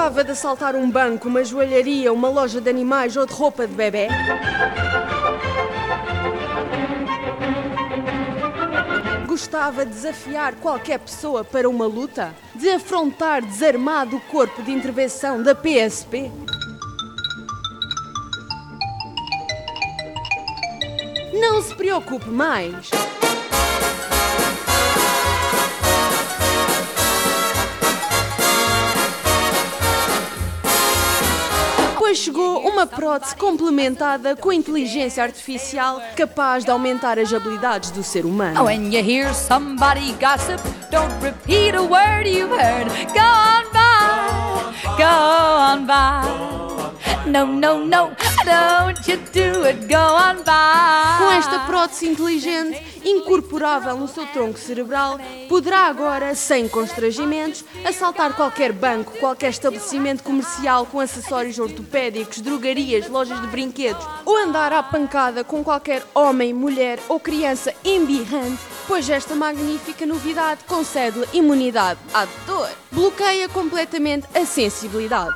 Gostava de assaltar um banco, uma joalharia, uma loja de animais ou de roupa de bebê? Gostava de desafiar qualquer pessoa para uma luta? De afrontar desarmado o corpo de intervenção da PSP? Não se preocupe mais! Pois chegou uma prótese complementada com inteligência artificial capaz de aumentar as habilidades do ser humano. When you hear somebody gossip, don't repeat a word you've heard. Go on by, go on by. No, no, no, don't you do it, go on by. Com esta prótese inteligente, incorporável no seu tronco cerebral, poderá agora, sem constrangimentos, assaltar qualquer banco, qualquer estabelecimento comercial com acessórios ortopédicos, drogarias, lojas de brinquedos, ou andar à pancada com qualquer homem, mulher ou criança embirrante, pois esta magnífica novidade concede-lhe imunidade à dor. Bloqueia completamente a sensibilidade.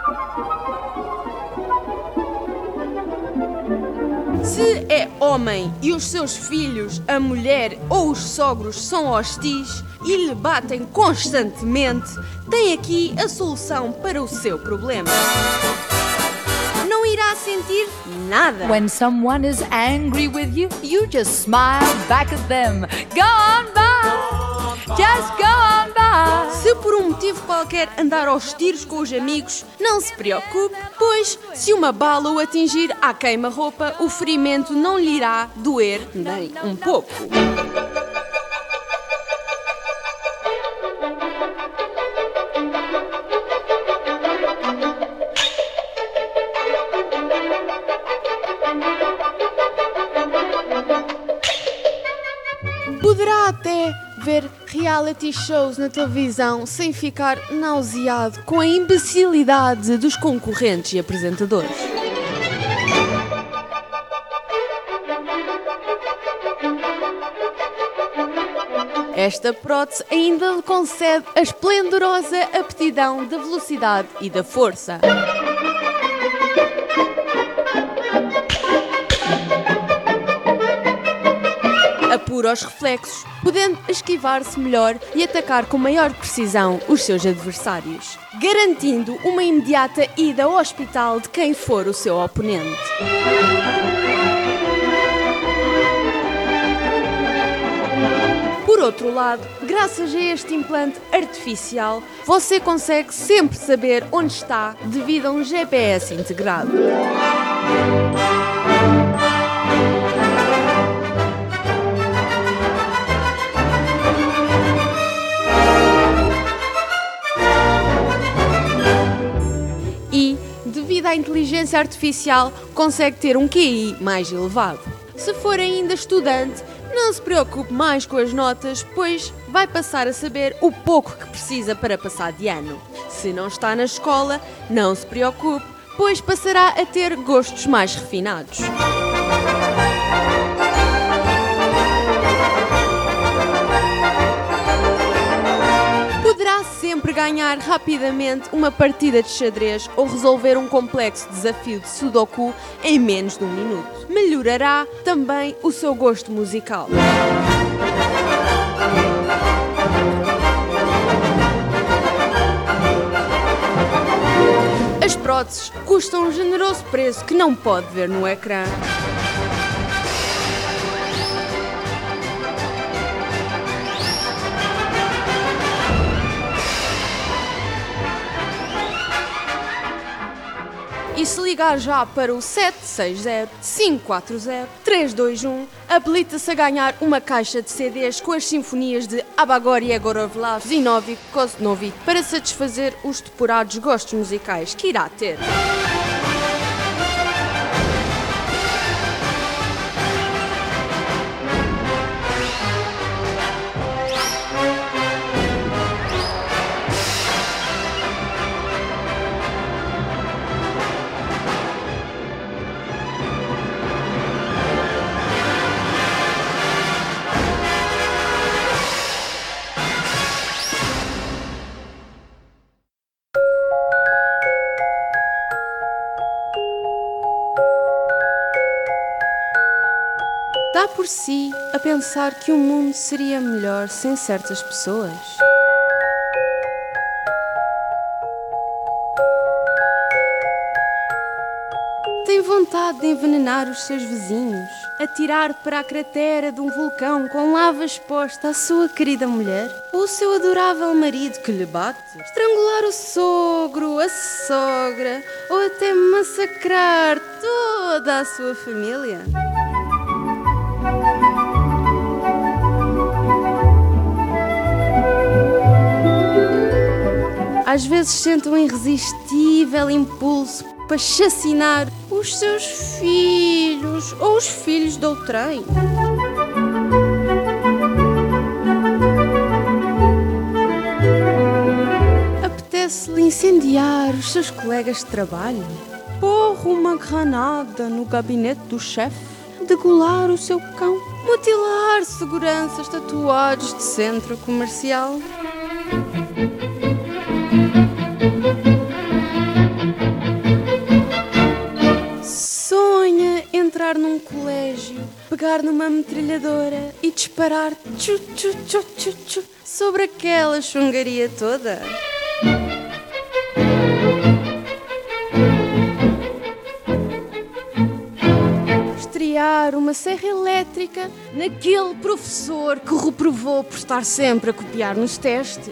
Se é homem e os seus filhos, a mulher ou os sogros são hostis e lhe batem constantemente, tem aqui a solução para o seu problema. Não irá sentir nada. When someone is angry with you, you just smile back at them. Go on by, just go on by. Se por um motivo qualquer andar aos tiros com os amigos, não se preocupe, pois se uma bala o atingir à queima-roupa, o ferimento não lhe irá doer nem um pouco. Poderá até ver reality shows na televisão sem ficar nauseado com a imbecilidade dos concorrentes e apresentadores. Esta prótese ainda lhe concede a esplendorosa aptidão da velocidade e da força. Apura os reflexos, podendo esquivar-se melhor e atacar com maior precisão os seus adversários, garantindo uma imediata ida ao hospital de quem for o seu oponente. Por outro lado, graças a este implante artificial, você consegue sempre saber onde está devido a um GPS integrado. E, devido à inteligência artificial, consegue ter um QI mais elevado. Se for ainda estudante, não se preocupe mais com as notas, pois vai passar a saber o pouco que precisa para passar de ano. Se não está na escola, não se preocupe, pois passará a ter gostos mais refinados. Poderá sempre ganhar rapidamente uma partida de xadrez ou resolver um complexo desafio de Sudoku em menos de um minuto. Melhorará também o seu gosto musical. As próteses custam um generoso preço que não pode ver no ecrã. E se ligar já para o 760-540-321, habilita-se a ganhar uma caixa de CDs com as sinfonias de Abagor Yegorovlav, Zinovy, Kosnovy, para satisfazer os depurados gostos musicais que irá ter. Dá por si a pensar que o mundo seria melhor sem certas pessoas. Tem vontade de envenenar os seus vizinhos, atirar para a cratera de um vulcão com lava exposta à sua querida mulher? Ou o seu adorável marido que lhe bate? Estrangular o sogro, a sogra, ou até massacrar toda a sua família? Às vezes sente um irresistível impulso para chacinar os seus filhos ou os filhos de outrem. Apetece-lhe incendiar os seus colegas de trabalho, pôr uma granada no gabinete do chefe, degolar o seu cão, mutilar seguranças tatuados de centro comercial. Entrar num colégio, pegar numa metralhadora e disparar tchu, tchu, tchu, tchu, tchu, sobre aquela chungaria toda. Estrear uma serra elétrica naquele professor que reprovou por estar sempre a copiar nos testes.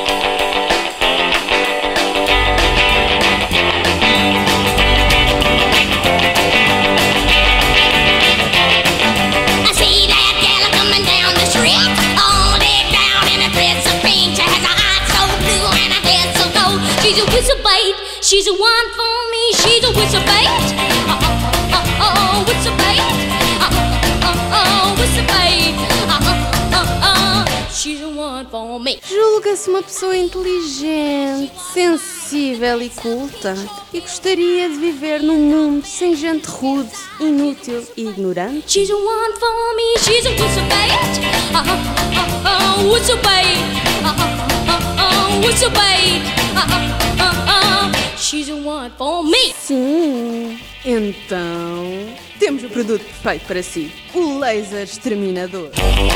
She's a whistle bait, she's the one for me. She's a whistle bait, whistle bait, whistle bait, she's the one for me. Julga-se uma pessoa inteligente, sensível e culta e gostaria de viver num mundo sem gente rude, inútil e ignorante. She's the one for me. She's a whistle bait, whistle bait, whistle bait. She's the one for me. Sim, então temos o produto perfeito para si, o laser exterminador.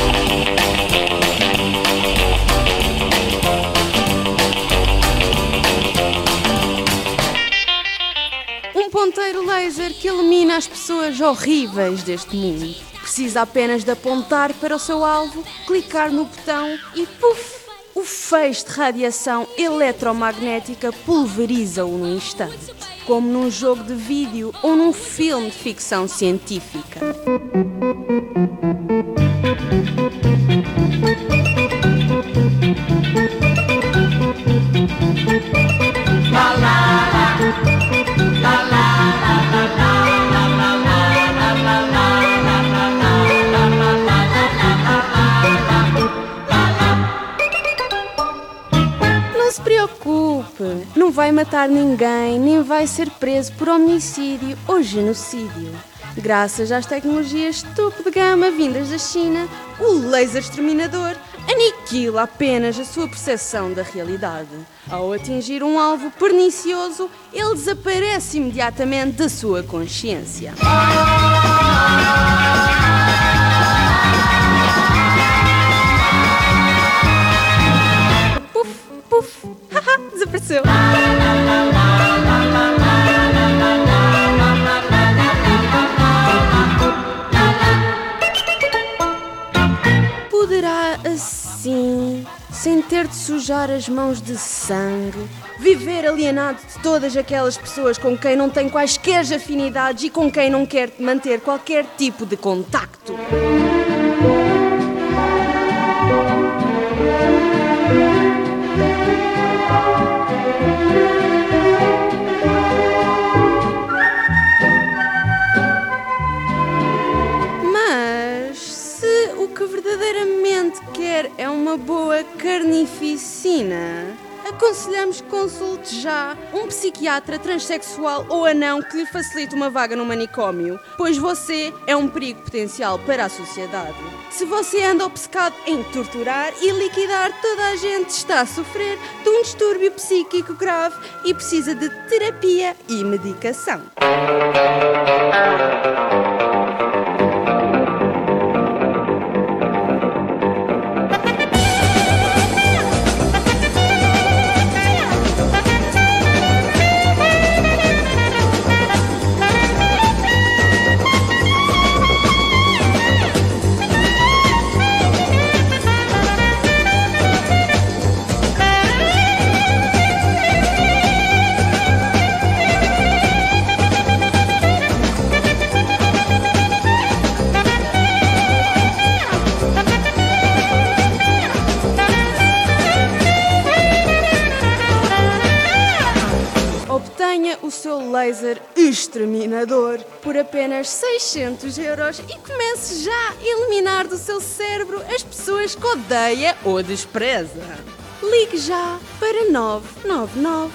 Um ponteiro laser que elimina as pessoas horríveis deste mundo. Precisa apenas de apontar para o seu alvo, clicar no botão e puf! O feixe de radiação eletromagnética pulveriza-o num instante, como num jogo de vídeo ou num filme de ficção científica. Não vai matar ninguém, nem vai ser preso por homicídio ou genocídio. Graças às tecnologias topo de gama vindas da China, o laser exterminador aniquila apenas a sua percepção da realidade. Ao atingir um alvo pernicioso, ele desaparece imediatamente da sua consciência. Puf, puf, haha, desapareceu. Poderá assim, sem ter de sujar as mãos de sangue, viver alienado de todas aquelas pessoas com quem não tem quaisquer afinidades e com quem não quer manter qualquer tipo de contacto. Verdadeiramente quer é uma boa carnificina, aconselhamos que consulte já um psiquiatra transexual ou anão que lhe facilite uma vaga no manicômio, pois você é um perigo potencial para a sociedade. Se você anda obcecado em torturar e liquidar toda a gente, está a sofrer de um distúrbio psíquico grave e precisa de terapia e medicação. laser exterminador por apenas 600 euros e comece já a eliminar do seu cérebro as pessoas que odeia ou despreza. Ligue já para 999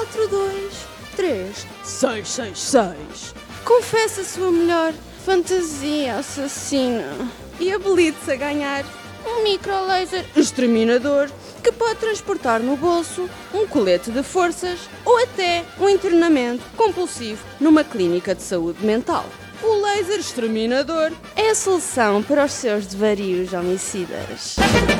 42 3666. Confesse a sua melhor fantasia assassina e habilite-se a ganhar um microlaser exterminador que pode transportar no bolso um colete de forças ou até um internamento compulsivo numa clínica de saúde mental. O laser exterminador é a solução para os seus desvarios homicidas.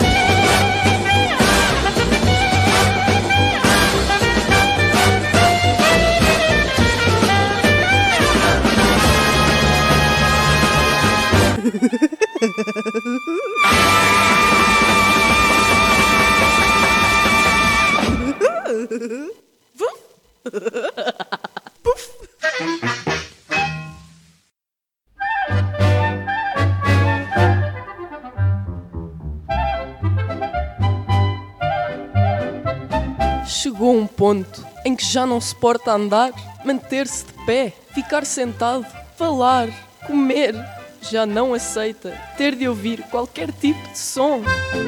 Chegou um ponto em que já não suporta andar, manter-se de pé, ficar sentado, falar, comer. Já não aceita ter de ouvir qualquer tipo de som.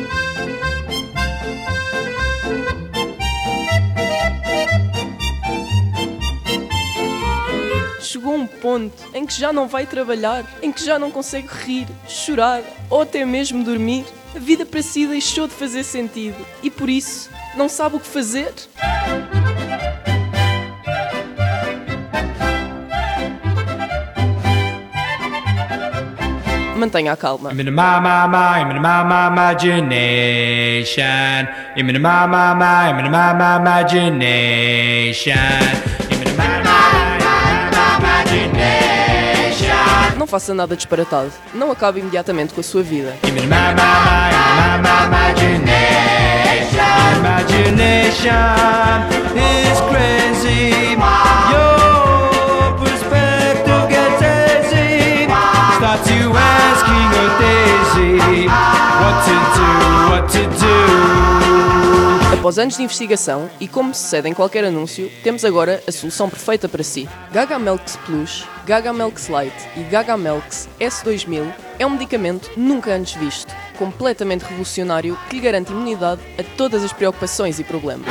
Chegou um ponto em que já não vai trabalhar, em que já não consegue rir, chorar ou até mesmo dormir. A vida para si deixou de fazer sentido e por isso não sabe o que fazer. Mantenha a calma. I'm in my imagination. I'm in my imagination. I'm in my imagination. Não faça nada disparatado. Não acabe imediatamente com a sua vida. I'm in my imagination. Imagination is crazy. Your perspective gets hazy. Starts you asking a daisy what to do. Após anos de investigação, e como sucede em qualquer anúncio, temos agora a solução perfeita para si. Gagamelx Plus, Gagamelx Lite e Gagamelx S2000 é um medicamento nunca antes visto, completamente revolucionário que lhe garante imunidade a todas as preocupações e problemas.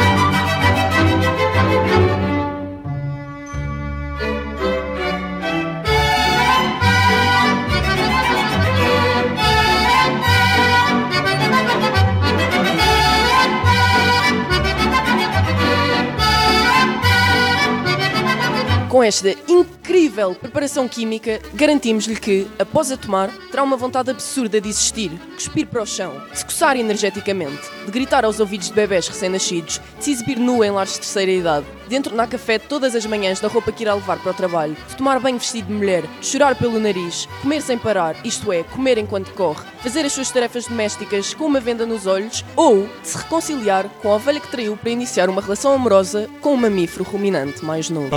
Com esta incrível preparação química, garantimos-lhe que, após a tomar, terá uma vontade absurda de existir, cuspir para o chão, de se coçar energeticamente, de gritar aos ouvidos de bebés recém-nascidos, de se exibir nu em lares de terceira idade, de entornar café todas as manhãs da roupa que irá levar para o trabalho, de tomar banho vestido de mulher, de chorar pelo nariz, comer sem parar, isto é, comer enquanto corre, fazer as suas tarefas domésticas com uma venda nos olhos ou de se reconciliar com a ovelha que traiu para iniciar uma relação amorosa com um mamífero ruminante mais novo.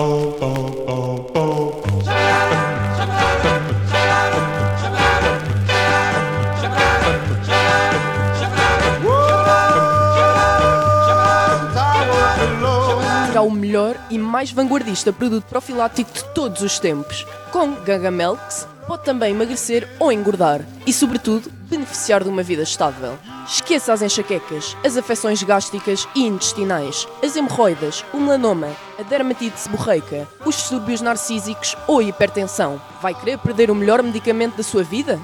Será o melhor e mais vanguardista produto profilático de todos os tempos. Com Gagamelx, pode também emagrecer ou engordar e, sobretudo, beneficiar de uma vida estável. Esqueça as enxaquecas, as afecções gástricas e intestinais, as hemorroidas, o melanoma, a dermatite seborreica, os distúrbios narcísicos ou a hipertensão. Vai querer perder o melhor medicamento da sua vida?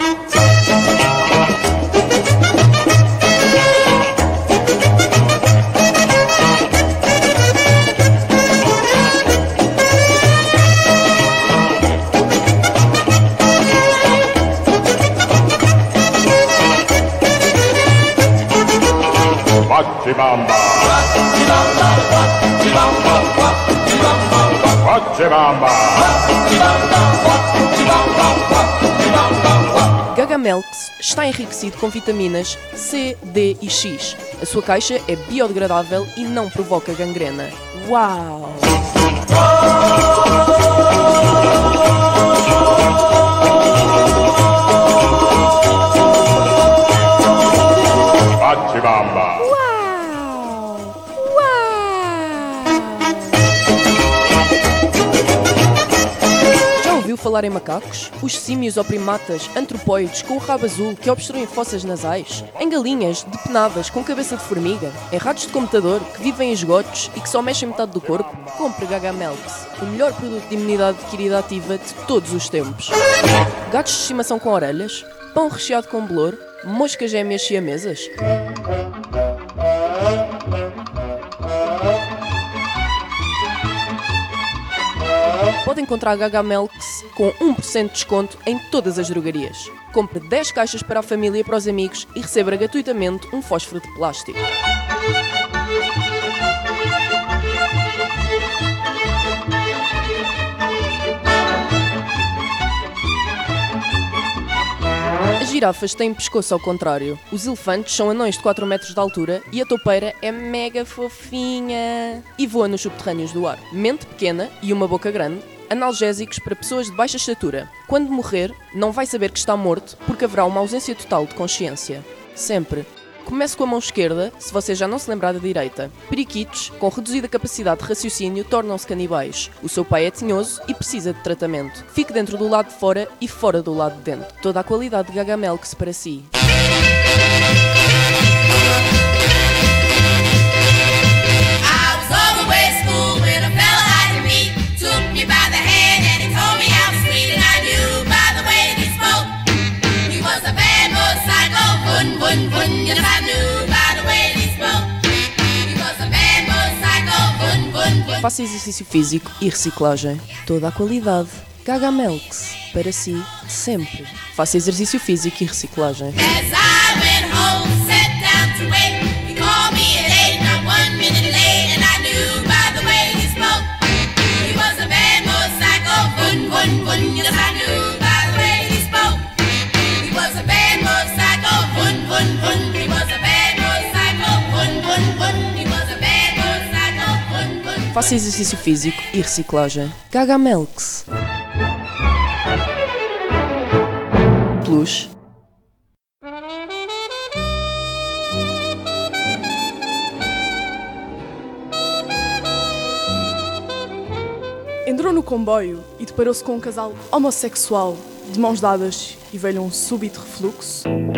Gagamelx está enriquecido com vitaminas C, D e X. A sua caixa é biodegradável e não provoca gangrena. Uau! falar em macacos? Os símios ou primatas antropóides com o rabo azul que obstruem fossas nasais? Em galinhas depenadas com cabeça de formiga? Em ratos de computador que vivem em esgotos e que só mexem metade do corpo? Compre Gagamelx, o melhor produto de imunidade adquirida ativa de todos os tempos. Gatos de estimação com orelhas? Pão recheado com bolor? Moscas gêmeas siamesas? Pode encontrar a Gagamelx com 1% de desconto em todas as drogarias. Compre 10 caixas para a família e para os amigos e receba gratuitamente um fósforo de plástico. As girafas têm pescoço ao contrário, os elefantes são anões de 4 metros de altura e a toupeira é mega fofinha e voa nos subterrâneos do ar. Mente pequena e uma boca grande, analgésicos para pessoas de baixa estatura. Quando morrer, não vai saber que está morto porque haverá uma ausência total de consciência. Sempre. Comece com a mão esquerda, se você já não se lembrar da direita. Periquitos, com reduzida capacidade de raciocínio, tornam-se canibais. O seu pai é tinhoso e precisa de tratamento. Fique dentro do lado de fora e fora do lado de dentro. Toda a qualidade de Gagamelx para si. Faça exercício físico e reciclagem. Toda a qualidade. Gagamelx. Para si, sempre. Faça exercício físico e reciclagem. Faça exercício físico e reciclagem. Gagamelx. Plus. Entrou no comboio e deparou-se com um casal homossexual, de mãos dadas, e veio um súbito refluxo.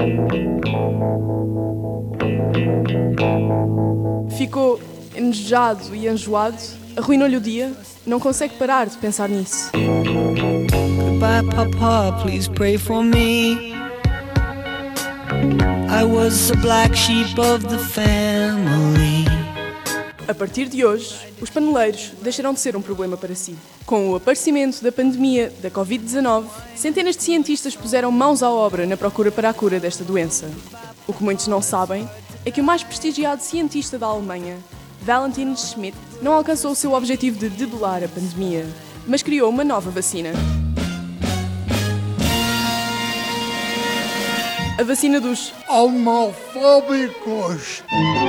Ficou enojado e enjoado, arruinou-lhe o dia, não consegue parar de pensar nisso. Goodbye, Papa, please pray for me. I was the black sheep of the family. A partir de hoje, os paneleiros deixarão de ser um problema para si. Com o aparecimento da pandemia da Covid-19, centenas de cientistas puseram mãos à obra na procura para a cura desta doença. O que muitos não sabem é que o mais prestigiado cientista da Alemanha, Valentin Schmidt, não alcançou o seu objetivo de debelar a pandemia, mas criou uma nova vacina. A vacina dos homofóbicos.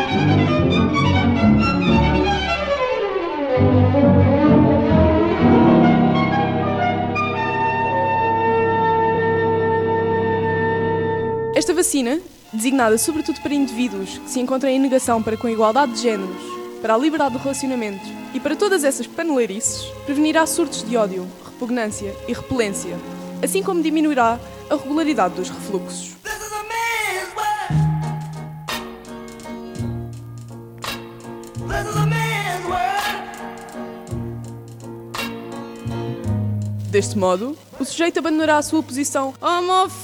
Esta vacina, designada sobretudo para indivíduos que se encontram em negação para com a igualdade de géneros, para a liberdade de relacionamento e para todas essas paneleirices, prevenirá surtos de ódio, repugnância e repelência, assim como diminuirá a regularidade dos refluxos. Deste modo, o sujeito abandonará a sua posição homofóbica,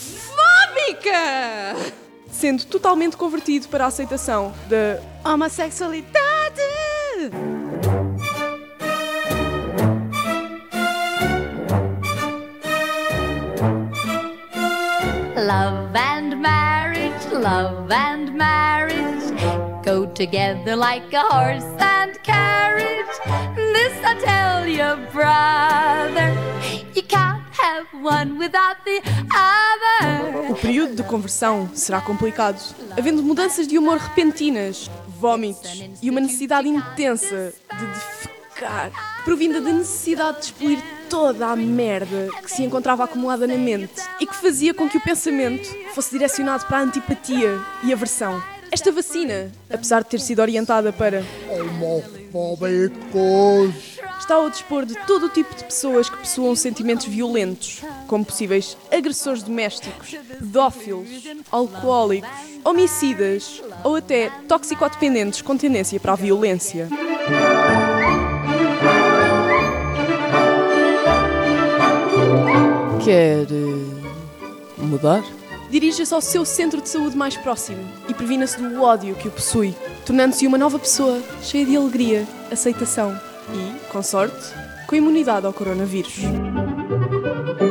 sendo totalmente convertido para a aceitação da homossexualidade. Love and marriage go together like a horse and carriage. This I tell you, brother, you can't have one without the other. O período de conversão será complicado, havendo mudanças de humor repentinas, vômitos e uma necessidade intensa de defecar, provinda da necessidade de expelir toda a merda que se encontrava acumulada na mente e que fazia com que o pensamento fosse direcionado para a antipatia e aversão. Esta vacina, apesar de ter sido orientada para Homofóbicos. está ao dispor de todo o tipo de pessoas que possuam sentimentos violentos, como possíveis agressores domésticos, pedófilos, alcoólicos, homicidas ou até toxicodependentes com tendência para a violência. Quer mudar? Dirija-se ao seu centro de saúde mais próximo e previna-se do ódio que o possui, tornando-se uma nova pessoa, cheia de alegria, aceitação e, com sorte, com imunidade ao coronavírus.